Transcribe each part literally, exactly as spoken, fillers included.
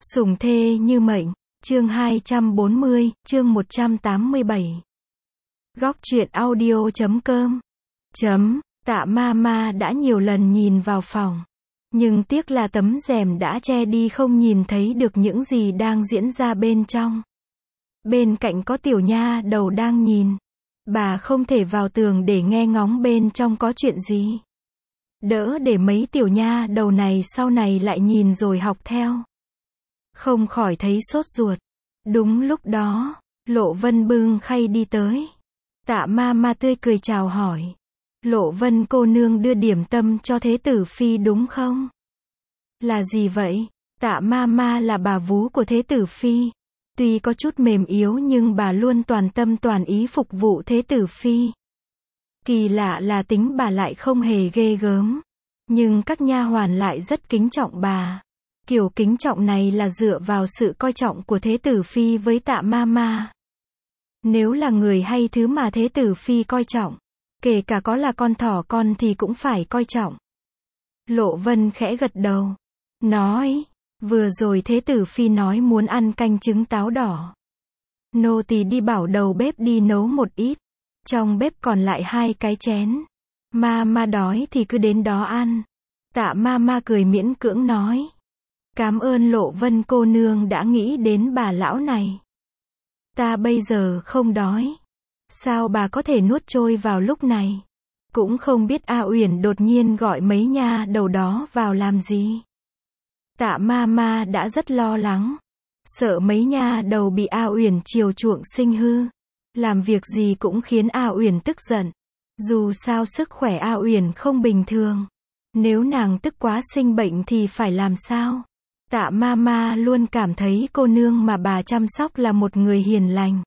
Sủng thê như mệnh, chương hai trăm bốn mươi, chương một trăm tám mươi bảy. Góc truyện audio chấm com. Chấm, Tạ ma ma đã nhiều lần nhìn vào phòng. Nhưng tiếc là tấm rèm đã che đi không nhìn thấy được những gì đang diễn ra bên trong. Bên cạnh có tiểu nha đầu đang nhìn. Bà không thể vào tường để nghe ngóng bên trong có chuyện gì. Đỡ để mấy tiểu nha đầu này sau này lại nhìn rồi học theo. Không khỏi thấy sốt ruột. Đúng lúc đó, Lộ Vân bưng khay đi tới. Tạ ma ma tươi cười chào hỏi. Lộ Vân cô nương đưa điểm tâm cho Thế tử phi đúng không? Là gì vậy? Tạ ma ma là bà vú của Thế tử phi. Tuy có chút mềm yếu nhưng bà luôn toàn tâm toàn ý phục vụ Thế tử phi. Kỳ lạ là tính bà lại không hề ghê gớm. Nhưng các nha hoàn lại rất kính trọng bà. Kiểu kính trọng này là dựa vào sự coi trọng của Thế tử phi với Tạ ma ma. Nếu là người hay thứ mà Thế tử phi coi trọng, kể cả có là con thỏ con thì cũng phải coi trọng. Lộ Vân khẽ gật đầu. Nói, vừa rồi Thế tử phi nói muốn ăn canh trứng táo đỏ. Nô tỳ đi bảo đầu bếp đi nấu một ít. Trong bếp còn lại hai cái chén. Ma ma đói thì cứ đến đó ăn. Tạ ma ma cười miễn cưỡng nói. Cảm ơn Lộ Vân cô nương đã nghĩ đến bà lão này. Ta bây giờ không đói. Sao bà có thể nuốt trôi vào lúc này? Cũng không biết A Uyển đột nhiên gọi mấy nha đầu đó vào làm gì. Tạ ma ma đã rất lo lắng. Sợ mấy nha đầu bị A Uyển chiều chuộng sinh hư. Làm việc gì cũng khiến A Uyển tức giận. Dù sao sức khỏe A Uyển không bình thường. Nếu nàng tức quá sinh bệnh thì phải làm sao? Tạ ma ma luôn cảm thấy cô nương mà bà chăm sóc là một người hiền lành.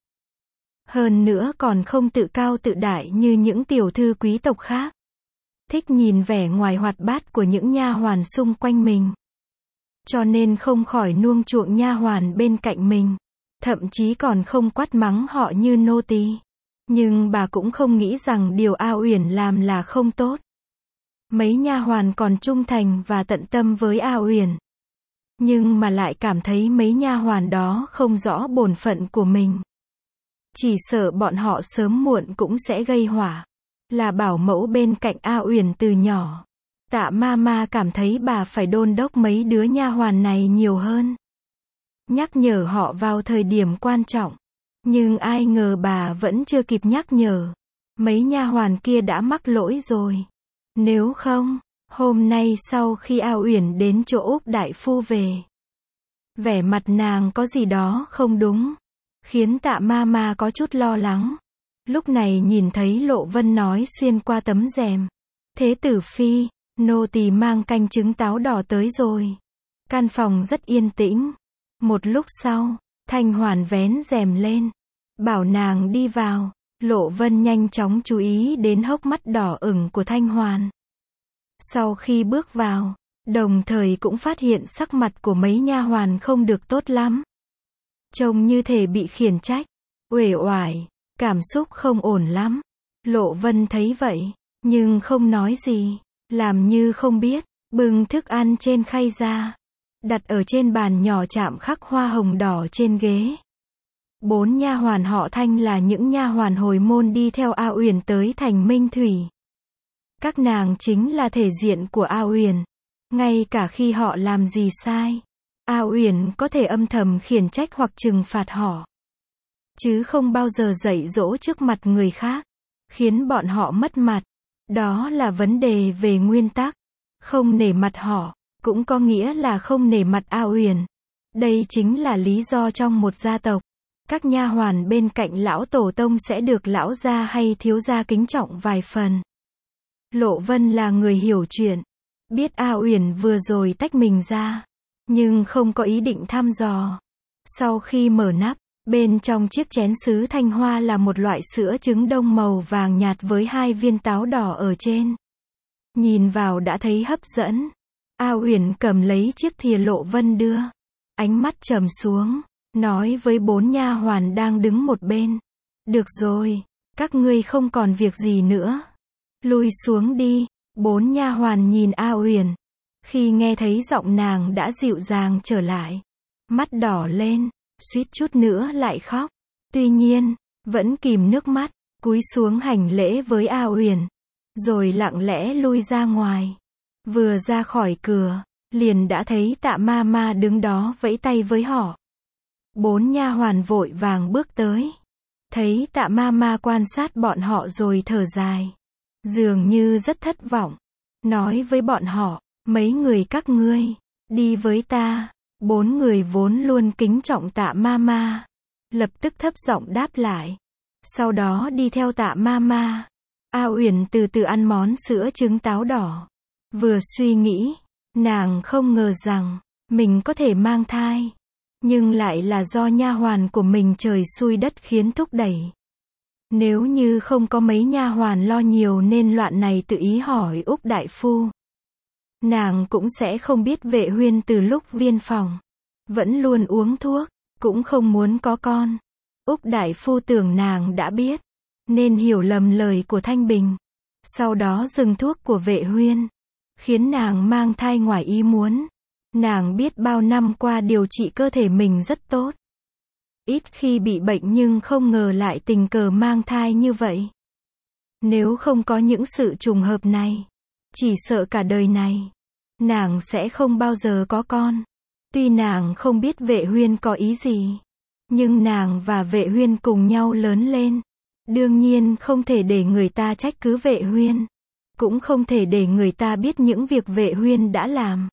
Hơn nữa còn không tự cao tự đại như những tiểu thư quý tộc khác. Thích nhìn vẻ ngoài hoạt bát của những nha hoàn xung quanh mình. Cho nên không khỏi nuông chuộng nha hoàn bên cạnh mình. Thậm chí còn không quát mắng họ như nô tỳ. Nhưng bà cũng không nghĩ rằng điều A Uyển làm là không tốt. Mấy nha hoàn còn trung thành và tận tâm với A Uyển. Nhưng mà lại cảm thấy mấy nha hoàn đó không rõ bổn phận của mình. Chỉ sợ bọn họ sớm muộn cũng sẽ gây họa. Là bảo mẫu bên cạnh A Uyển từ nhỏ. Tạ ma ma cảm thấy bà phải đôn đốc mấy đứa nha hoàn này nhiều hơn. Nhắc nhở họ vào thời điểm quan trọng. Nhưng ai ngờ bà vẫn chưa kịp nhắc nhở. Mấy nha hoàn kia đã mắc lỗi rồi. Nếu không, hôm nay sau khi A Uyển đến chỗ Úc đại phu về. Vẻ mặt nàng có gì đó không đúng. Khiến Tạ ma ma có chút lo lắng. Lúc này nhìn thấy Lộ Vân nói xuyên qua tấm rèm. Thế tử phi, nô tỳ mang canh trứng táo đỏ tới rồi. Căn phòng rất yên tĩnh. Một lúc sau, Thanh Hoàn vén rèm lên. Bảo nàng đi vào. Lộ Vân nhanh chóng chú ý đến hốc mắt đỏ ửng của Thanh Hoàn. Sau khi bước vào, đồng thời cũng phát hiện sắc mặt của mấy nha hoàn không được tốt lắm. Trông như thể bị khiển trách, uể oải, cảm xúc không ổn lắm. Lộ Vân thấy vậy, nhưng không nói gì, làm như không biết, bưng thức ăn trên khay ra, đặt ở trên bàn nhỏ chạm khắc hoa hồng đỏ trên ghế. Bốn nha hoàn họ Thanh là những nha hoàn hồi môn đi theo A Uyển tới thành Minh Thủy. Các nàng chính là thể diện của A Uyển. Ngay cả khi họ làm gì sai, A Uyển có thể âm thầm khiển trách hoặc trừng phạt họ. Chứ không bao giờ dạy dỗ trước mặt người khác, khiến bọn họ mất mặt. Đó là vấn đề về nguyên tắc. Không nể mặt họ, cũng có nghĩa là không nể mặt A Uyển. Đây chính là lý do trong một gia tộc, các nha hoàn bên cạnh lão tổ tông sẽ được lão gia hay thiếu gia kính trọng vài phần. Lộ Vân là người hiểu chuyện. Biết A Uyển vừa rồi tách mình ra. Nhưng không có ý định thăm dò. Sau khi mở nắp, bên trong chiếc chén sứ thanh hoa là một loại sữa trứng đông màu vàng nhạt với hai viên táo đỏ ở trên. Nhìn vào đã thấy hấp dẫn. A Uyển cầm lấy chiếc thìa Lộ Vân đưa. Ánh mắt trầm xuống. Nói với bốn nha hoàn đang đứng một bên. Được rồi, các ngươi không còn việc gì nữa. Lui xuống đi. Bốn nha hoàn nhìn A Uyển. Khi nghe thấy giọng nàng đã dịu dàng trở lại, mắt đỏ lên, suýt chút nữa lại khóc. Tuy nhiên, vẫn kìm nước mắt, cúi xuống hành lễ với A Uyển, rồi lặng lẽ lui ra ngoài. Vừa ra khỏi cửa, liền đã thấy Tạ ma ma đứng đó vẫy tay với họ. Bốn nha hoàn vội vàng bước tới. Thấy Tạ ma ma quan sát bọn họ rồi thở dài. Dường như rất thất vọng. Nói với bọn họ, mấy người các ngươi, đi với ta. Bốn người vốn luôn kính trọng Tạ ma ma, lập tức thấp giọng đáp lại. Sau đó đi theo Tạ ma ma. A Uyển từ từ ăn món sữa trứng táo đỏ. Vừa suy nghĩ, nàng không ngờ rằng, mình có thể mang thai. Nhưng lại là do nha hoàn của mình trời xui đất khiến thúc đẩy. Nếu như không có mấy nha hoàn lo nhiều nên loạn này tự ý hỏi Úc đại phu, nàng cũng sẽ không biết Vệ Huyên từ lúc viên phòng vẫn luôn uống thuốc, cũng không muốn có con. Úc đại phu tưởng nàng đã biết, nên hiểu lầm lời của Thanh Bình. Sau đó dừng thuốc của Vệ Huyên, khiến nàng mang thai ngoài ý muốn. Nàng biết bao năm qua điều trị cơ thể mình rất tốt, ít khi bị bệnh, nhưng không ngờ lại tình cờ mang thai như vậy. Nếu không có những sự trùng hợp này, chỉ sợ cả đời này, nàng sẽ không bao giờ có con. Tuy nàng không biết Vệ Huyên có ý gì, nhưng nàng và Vệ Huyên cùng nhau lớn lên. Đương nhiên không thể để người ta trách cứ Vệ Huyên, cũng không thể để người ta biết những việc Vệ Huyên đã làm.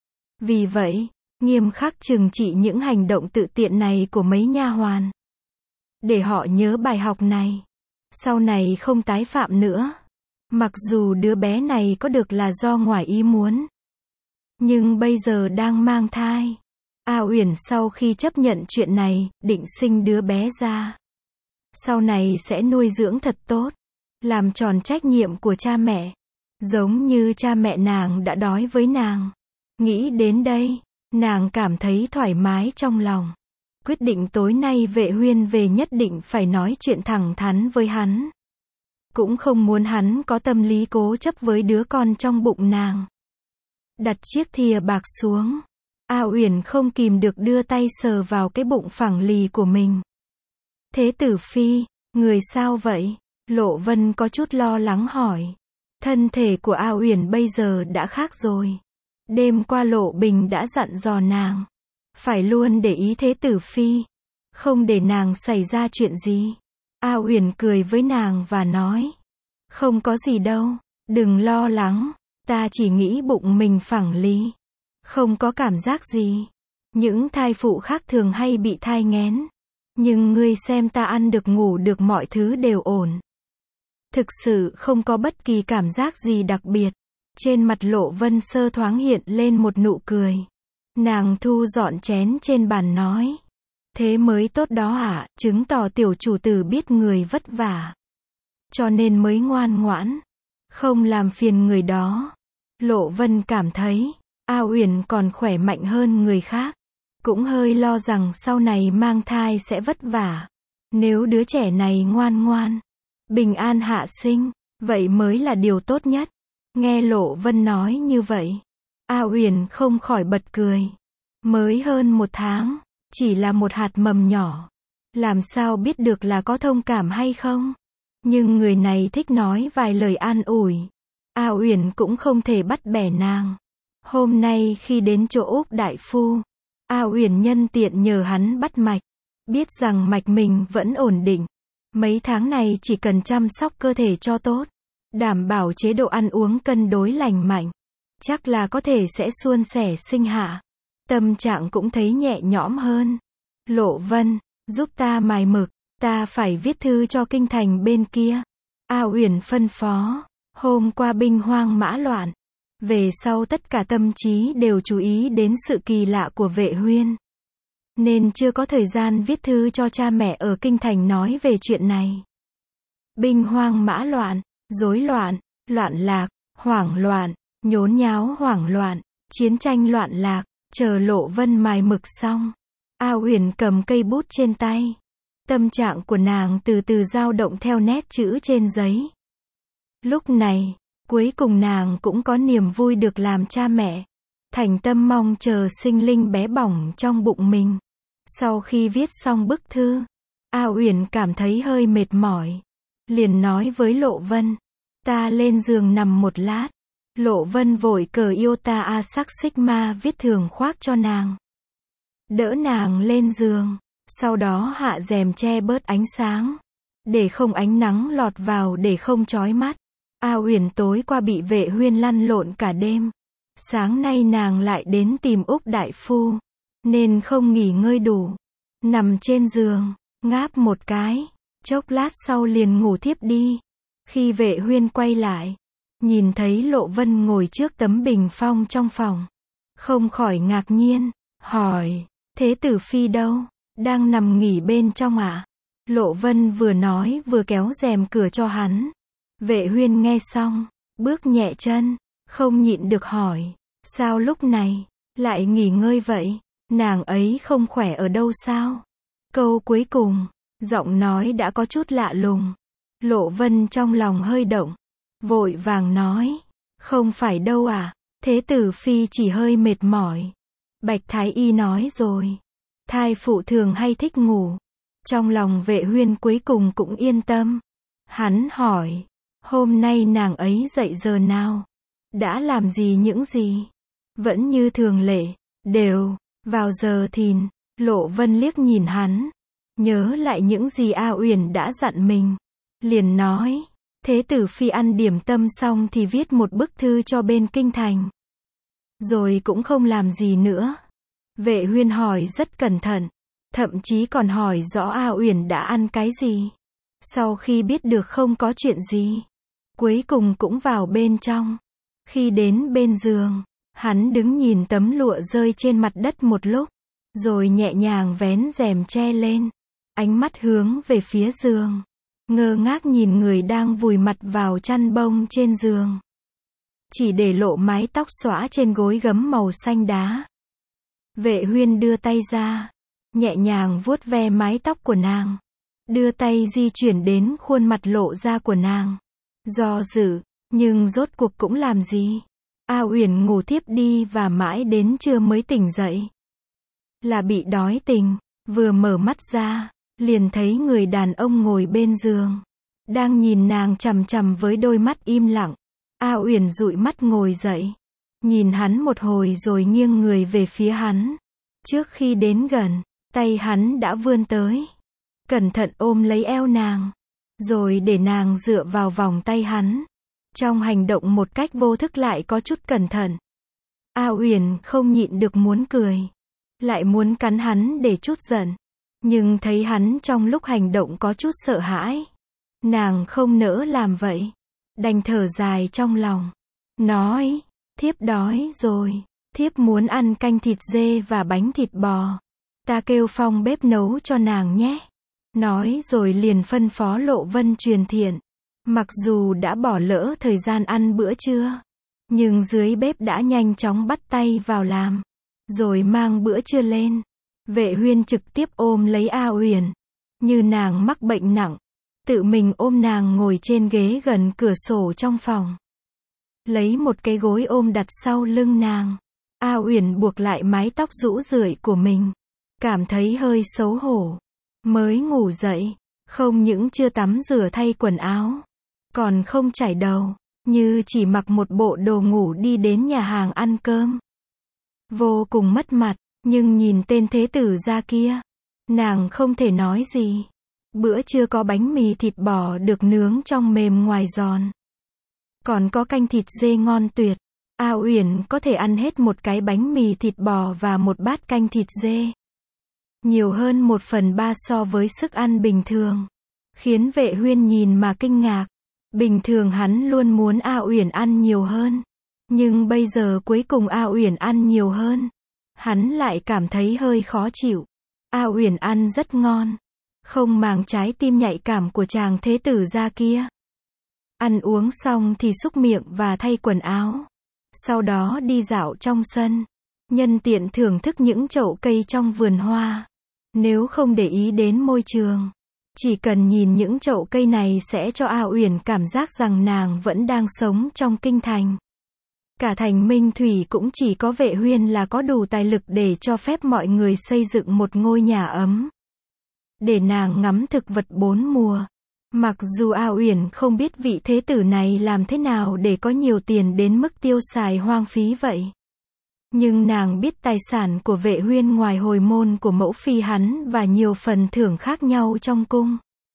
Vì vậy, nghiêm khắc trừng trị những hành động tự tiện này của mấy nha hoàn, để họ nhớ bài học này, sau này không tái phạm nữa. Mặc dù đứa bé này có được là do ngoài ý muốn, nhưng bây giờ đang mang thai. A Uyển sau khi chấp nhận chuyện này, định sinh đứa bé ra. Sau này sẽ nuôi dưỡng thật tốt, làm tròn trách nhiệm của cha mẹ, giống như cha mẹ nàng đã nói với nàng. Nghĩ đến đây, nàng cảm thấy thoải mái trong lòng. Quyết định tối nay Vệ Huyên về nhất định phải nói chuyện thẳng thắn với hắn. Cũng không muốn hắn có tâm lý cố chấp với đứa con trong bụng nàng. Đặt chiếc thìa bạc xuống, A Uyển không kìm được đưa tay sờ vào cái bụng phẳng lì của mình. Thế tử phi, người sao vậy? Lộ Vân có chút lo lắng hỏi. Thân thể của A Uyển bây giờ đã khác rồi. Đêm qua Lộ Bình đã dặn dò nàng, phải luôn để ý thế tử phi, không để nàng xảy ra chuyện gì. A Uyển cười với nàng và nói, không có gì đâu, đừng lo lắng, ta chỉ nghĩ bụng mình phẳng lì, không có cảm giác gì. Những thai phụ khác thường hay bị thai nghén, nhưng ngươi xem ta ăn được ngủ được, mọi thứ đều ổn. Thực sự không có bất kỳ cảm giác gì đặc biệt. Trên mặt Lộ Vân sơ thoáng hiện lên một nụ cười. Nàng thu dọn chén trên bàn nói, thế mới tốt đó ạ, chứng tỏ tiểu chủ tử biết người vất vả, cho nên mới ngoan ngoãn, không làm phiền người đó. Lộ Vân cảm thấy, A Uyển còn khỏe mạnh hơn người khác, cũng hơi lo rằng sau này mang thai sẽ vất vả. Nếu đứa trẻ này ngoan ngoan, bình an hạ sinh, vậy mới là điều tốt nhất. Nghe Lộ Vân nói như vậy, A Uyển không khỏi bật cười. Mới hơn một tháng, chỉ là một hạt mầm nhỏ, làm sao biết được là có thông cảm hay không? Nhưng người này thích nói vài lời an ủi. A Uyển cũng không thể bắt bẻ nàng. Hôm nay khi đến chỗ Úc đại phu, A Uyển nhân tiện nhờ hắn bắt mạch, biết rằng mạch mình vẫn ổn định. Mấy tháng này chỉ cần chăm sóc cơ thể cho tốt, đảm bảo chế độ ăn uống cân đối lành mạnh, chắc là có thể sẽ suôn sẻ sinh hạ. Tâm trạng cũng thấy nhẹ nhõm hơn. Lộ Vân, giúp ta mài mực, ta phải viết thư cho kinh thành bên kia. A Uyển phân phó. Hôm qua binh hoang mã loạn, về sau tất cả tâm trí đều chú ý đến sự kỳ lạ của Vệ Huyên, nên chưa có thời gian viết thư cho cha mẹ ở kinh thành nói về chuyện này. Binh hoang mã loạn, rối loạn, loạn lạc, hoảng loạn, nhốn nháo hoảng loạn, chiến tranh loạn lạc. Chờ Lộ Vân mài mực xong, A Uyển cầm cây bút trên tay. Tâm trạng của nàng từ từ dao động theo nét chữ trên giấy. Lúc này, cuối cùng nàng cũng có niềm vui được làm cha mẹ. thành tâm mong chờ sinh linh bé bỏng trong bụng mình. Sau khi viết xong bức thư, A Uyển cảm thấy hơi mệt mỏi, liền nói với Lộ Vân, ta lên giường nằm một lát. Lộ Vân vội cởi Iota A sắc Sigma viết thường khoác cho nàng, đỡ nàng lên giường, sau đó hạ rèm che bớt ánh sáng, để không ánh nắng lọt vào để không chói mắt. A Uyển tối qua bị Vệ Huyên lăn lộn cả đêm, sáng nay nàng lại đến tìm Úc đại phu, nên không nghỉ ngơi đủ, nằm trên giường, ngáp một cái, chốc lát sau liền ngủ thiếp đi. Khi Vệ Huyên quay lại, nhìn thấy Lộ Vân ngồi trước tấm bình phong trong phòng, không khỏi ngạc nhiên, hỏi, thế tử phi đâu, đang nằm nghỉ bên trong ạ? À? Lộ Vân vừa nói vừa kéo rèm cửa cho hắn. Vệ Huyên nghe xong, bước nhẹ chân, không nhịn được hỏi, sao lúc này lại nghỉ ngơi vậy, nàng ấy không khỏe ở đâu sao? Câu cuối cùng, giọng nói đã có chút lạ lùng. Lộ Vân trong lòng hơi động, vội vàng nói, không phải đâu à, thế tử phi chỉ hơi mệt mỏi. Bạch Thái Y nói rồi, thai phụ thường hay thích ngủ. Trong lòng Vệ Huyên cuối cùng cũng yên tâm. Hắn hỏi, hôm nay nàng ấy dậy giờ nào? Đã làm gì những gì? Vẫn như thường lệ, đều, vào giờ thìn. Lộ Vân liếc nhìn hắn, nhớ lại những gì A Uyển đã dặn mình, liền nói, thế tử phi ăn điểm tâm xong thì viết một bức thư cho bên kinh thành, rồi cũng không làm gì nữa. Vệ Huyên hỏi rất cẩn thận, thậm chí còn hỏi rõ A Uyển đã ăn cái gì. Sau khi biết được không có chuyện gì, cuối cùng cũng vào bên trong. Khi đến bên giường, hắn đứng nhìn tấm lụa rơi trên mặt đất một lúc, rồi nhẹ nhàng vén rèm che lên, ánh mắt hướng về phía giường, ngơ ngác nhìn người đang vùi mặt vào chăn bông trên giường, chỉ để lộ mái tóc xõa trên gối gấm màu xanh đá. Vệ Huyên đưa tay ra, nhẹ nhàng vuốt ve mái tóc của nàng, đưa tay di chuyển đến khuôn mặt lộ ra của nàng, do dự, nhưng rốt cuộc cũng làm gì. A Uyển ngủ thiếp đi và mãi đến trưa mới tỉnh dậy. Là bị đói tỉnh, vừa mở mắt ra, liền thấy người đàn ông ngồi bên giường, đang nhìn nàng chằm chằm với đôi mắt im lặng. A Uyển dụi mắt ngồi dậy, nhìn hắn một hồi rồi nghiêng người về phía hắn. Trước khi đến gần, tay hắn đã vươn tới, cẩn thận ôm lấy eo nàng, rồi để nàng dựa vào vòng tay hắn. Trong hành động một cách vô thức lại có chút cẩn thận. A Uyển không nhịn được muốn cười, lại muốn cắn hắn để chút giận, nhưng thấy hắn trong lúc hành động có chút sợ hãi, nàng không nỡ làm vậy, đành thở dài trong lòng, nói, thiếp đói rồi, thiếp muốn ăn canh thịt dê và bánh thịt bò, ta kêu Phong bếp nấu cho nàng nhé. Nói rồi liền phân phó Lộ Vân truyền thiện. Mặc dù đã bỏ lỡ thời gian ăn bữa trưa, nhưng dưới bếp đã nhanh chóng bắt tay vào làm, rồi mang bữa trưa lên. Vệ Huyên trực tiếp ôm lấy A Uyển, như nàng mắc bệnh nặng, tự mình ôm nàng ngồi trên ghế gần cửa sổ trong phòng, lấy một cái gối ôm đặt sau lưng nàng. A Uyển buộc lại mái tóc rũ rượi của mình, cảm thấy hơi xấu hổ. Mới ngủ dậy, không những chưa tắm rửa thay quần áo, còn không chải đầu, như chỉ mặc một bộ đồ ngủ đi đến nhà hàng ăn cơm. Vô cùng mất mặt, nhưng nhìn tên thế tử gia kia, nàng không thể nói gì. Bữa trưa có bánh mì thịt bò được nướng trong mềm ngoài giòn, còn có canh thịt dê ngon tuyệt. A Uyển có thể ăn hết một cái bánh mì thịt bò và một bát canh thịt dê, nhiều hơn một phần ba so với sức ăn bình thường, khiến Vệ Huyên nhìn mà kinh ngạc. Bình thường hắn luôn muốn A Uyển ăn nhiều hơn, nhưng bây giờ cuối cùng A Uyển ăn nhiều hơn, hắn lại cảm thấy hơi khó chịu. A Uyển ăn rất ngon, không màng trái tim nhạy cảm của chàng thế tử gia kia. Ăn uống xong thì súc miệng và thay quần áo, sau đó đi dạo trong sân, nhân tiện thưởng thức những chậu cây trong vườn hoa. Nếu không để ý đến môi trường, chỉ cần nhìn những chậu cây này sẽ cho A Uyển cảm giác rằng nàng vẫn đang sống trong kinh thành. Cả thành Minh Thủy cũng chỉ có Vệ Huyên là có đủ tài lực để cho phép mọi người xây dựng một ngôi nhà ấm. Để nàng ngắm thực vật bốn mùa. Mặc dù A Uyển không biết vị thế tử này làm thế nào để có nhiều tiền đến mức tiêu xài hoang phí vậy. Nhưng nàng biết tài sản của Vệ Huyên ngoài hồi môn của mẫu phi hắn và nhiều phần thưởng khác nhau trong cung.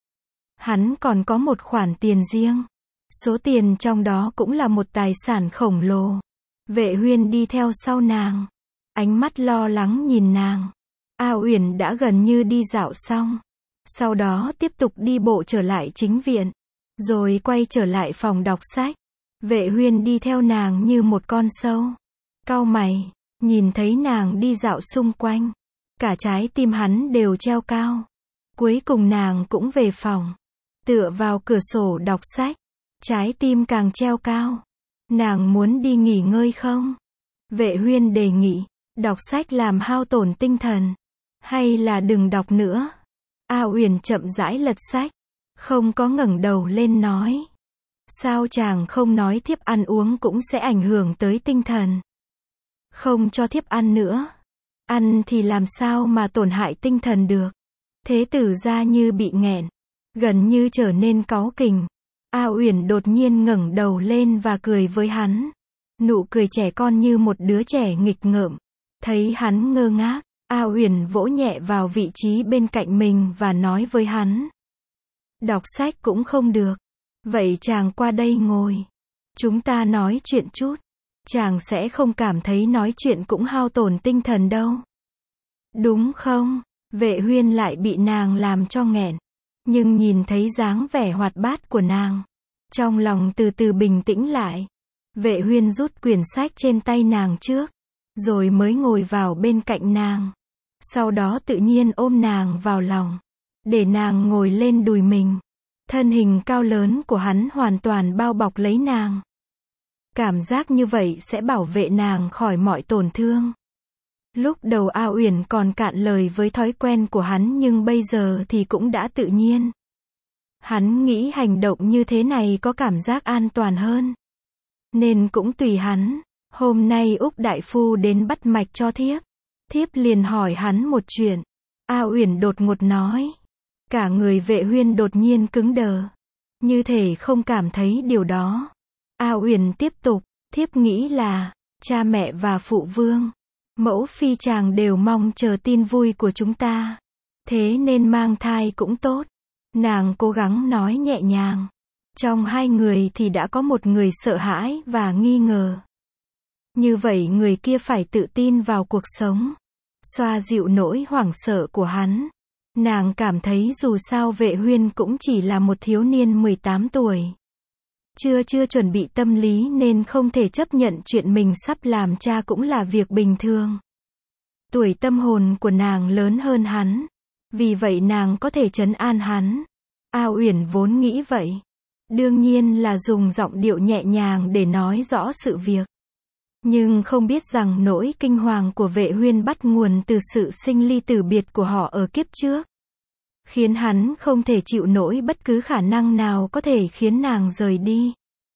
Hắn còn có một khoản tiền riêng. Số tiền trong đó cũng là một tài sản khổng lồ. Vệ Huyên đi theo sau nàng. Ánh mắt lo lắng nhìn nàng. A Uyển đã gần như đi dạo xong. Sau đó tiếp tục đi bộ trở lại chính viện. Rồi quay trở lại phòng đọc sách. Vệ Huyên đi theo nàng như một con sâu. Cau mày, nhìn thấy nàng đi dạo xung quanh. Cả trái tim hắn đều treo cao. Cuối cùng nàng cũng về phòng. Tựa vào cửa sổ đọc sách. Trái tim càng treo cao. Nàng muốn đi nghỉ ngơi không? Vệ Huyên đề nghị. Đọc sách làm hao tổn tinh thần. Hay là đừng đọc nữa? A Uyển chậm rãi lật sách. Không có ngẩng đầu lên nói. Sao chàng không nói thiếp ăn uống cũng sẽ ảnh hưởng tới tinh thần? Không cho thiếp ăn nữa. Ăn thì làm sao mà tổn hại tinh thần được? Thế tử ra như bị nghẹn. Gần như trở nên cáu kỉnh. A Uyển đột nhiên ngẩng đầu lên và cười với hắn. Nụ cười trẻ con như một đứa trẻ nghịch ngợm. Thấy hắn ngơ ngác, A Uyển vỗ nhẹ vào vị trí bên cạnh mình và nói với hắn. Đọc sách cũng không được. Vậy chàng qua đây ngồi. Chúng ta nói chuyện chút. Chàng sẽ không cảm thấy nói chuyện cũng hao tổn tinh thần đâu. Đúng không? Vệ Huyên lại bị nàng làm cho nghẹn. Nhưng nhìn thấy dáng vẻ hoạt bát của nàng. Trong lòng từ từ bình tĩnh lại. Vệ Huyên rút quyển sách trên tay nàng trước. Rồi mới ngồi vào bên cạnh nàng. Sau đó tự nhiên ôm nàng vào lòng. Để nàng ngồi lên đùi mình. Thân hình cao lớn của hắn hoàn toàn bao bọc lấy nàng. Cảm giác như vậy sẽ bảo vệ nàng khỏi mọi tổn thương. Lúc đầu A Uyển còn cạn lời với thói quen của hắn nhưng bây giờ thì cũng đã tự nhiên. Hắn nghĩ hành động như thế này có cảm giác an toàn hơn. Nên cũng tùy hắn. Hôm nay Úc Đại Phu đến bắt mạch cho thiếp. Thiếp liền hỏi hắn một chuyện. A Uyển đột ngột nói. Cả người Vệ Huyên đột nhiên cứng đờ. Như thể không cảm thấy điều đó. A Uyển tiếp tục. Thiếp nghĩ là, cha mẹ và phụ vương, mẫu phi chàng đều mong chờ tin vui của chúng ta. Thế nên mang thai cũng tốt. Nàng cố gắng nói nhẹ nhàng. Trong hai người thì đã có một người sợ hãi và nghi ngờ. Như vậy người kia phải tự tin vào cuộc sống. Xoa dịu nỗi hoảng sợ của hắn. Nàng cảm thấy dù sao Vệ Huyên cũng chỉ là một thiếu niên mười tám tuổi. Chưa chưa chuẩn bị tâm lý nên không thể chấp nhận chuyện mình sắp làm cha cũng là việc bình thường. Tuổi tâm hồn của nàng lớn hơn hắn. Vì vậy nàng có thể trấn an hắn. A Uyển vốn nghĩ vậy. Đương nhiên là dùng giọng điệu nhẹ nhàng để nói rõ sự việc. Nhưng không biết rằng nỗi kinh hoàng của Vệ Huyên bắt nguồn từ sự sinh ly tử biệt của họ ở kiếp trước. Khiến hắn không thể chịu nổi bất cứ khả năng nào có thể khiến nàng rời đi.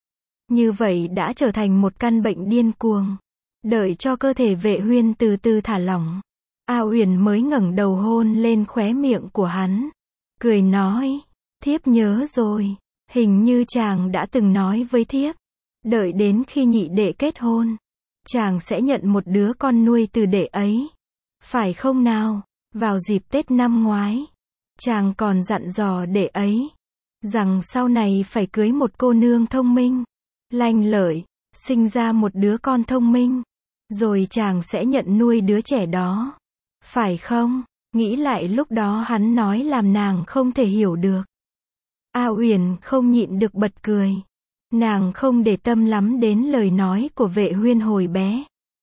Như vậy đã trở thành một căn bệnh điên cuồng. Đợi cho cơ thể Vệ Huyên từ từ thả lỏng. A Uyển mới ngẩng đầu hôn lên khóe miệng của hắn. Cười nói. Thiếp nhớ rồi. Hình như chàng đã từng nói với thiếp. Đợi đến khi nhị đệ kết hôn. Chàng sẽ nhận một đứa con nuôi từ đệ ấy. Phải không nào? Vào dịp Tết năm ngoái. Chàng còn dặn dò đệ ấy. Rằng sau này phải cưới một cô nương thông minh. Lanh lợi. Sinh ra một đứa con thông minh. Rồi chàng sẽ nhận nuôi đứa trẻ đó. Phải không? Nghĩ lại lúc đó hắn nói làm nàng không thể hiểu được. A Uyển không nhịn được bật cười. Nàng không để tâm lắm đến lời nói của Vệ Huyên hồi bé.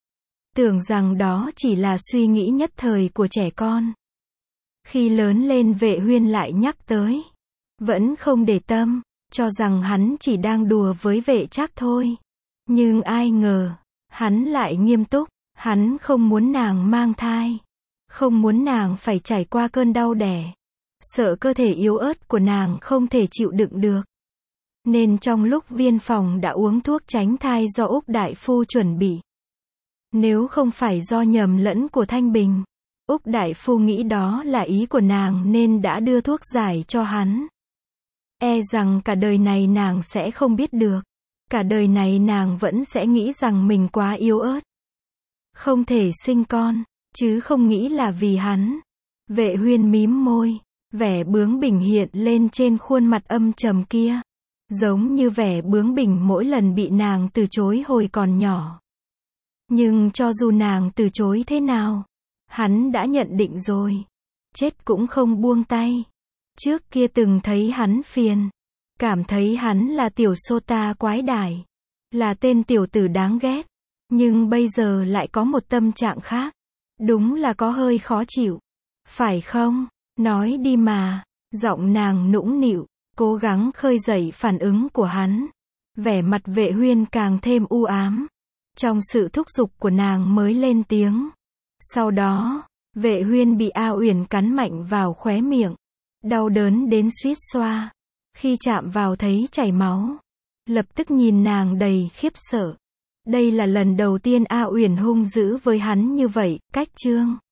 Tưởng rằng đó chỉ là suy nghĩ nhất thời của trẻ con. Khi lớn lên Vệ Huyên lại nhắc tới. Vẫn không để tâm, cho rằng hắn chỉ đang đùa với Vệ Trác thôi. Nhưng ai ngờ, hắn lại nghiêm túc. Hắn không muốn nàng mang thai. Không muốn nàng phải trải qua cơn đau đẻ. Sợ cơ thể yếu ớt của nàng không thể chịu đựng được. Nên trong lúc Viên Phòng đã uống thuốc tránh thai do Úc Đại Phu chuẩn bị. Nếu không phải do nhầm lẫn của Thanh Bình, Úc Đại Phu nghĩ đó là ý của nàng nên đã đưa thuốc giải cho hắn. E rằng cả đời này nàng sẽ không biết được. Cả đời này nàng vẫn sẽ nghĩ rằng mình quá yếu ớt. Không thể sinh con, chứ không nghĩ là vì hắn. Vệ Huyên mím môi, vẻ bướng bỉnh hiện lên trên khuôn mặt âm trầm kia. Giống như vẻ bướng bỉnh mỗi lần bị nàng từ chối hồi còn nhỏ. Nhưng cho dù nàng từ chối thế nào, hắn đã nhận định rồi. Chết cũng không buông tay. Trước kia từng thấy hắn phiền. Cảm thấy hắn là tiểu sota quái đản. Là tên tiểu tử đáng ghét. Nhưng bây giờ lại có một tâm trạng khác. Đúng là có hơi khó chịu. Phải không? Nói đi mà. Giọng nàng nũng nịu, cố gắng khơi dậy phản ứng của hắn. Vẻ mặt Vệ Huyên càng thêm u ám. Trong sự thúc giục của nàng mới lên tiếng. Sau đó, Vệ Huyên bị A Uyển cắn mạnh vào khóe miệng. Đau đớn đến suýt xoa. Khi chạm vào thấy chảy máu. Lập tức nhìn nàng đầy khiếp sợ. Đây là lần đầu tiên A Uyển hung dữ với hắn như vậy. Cách chương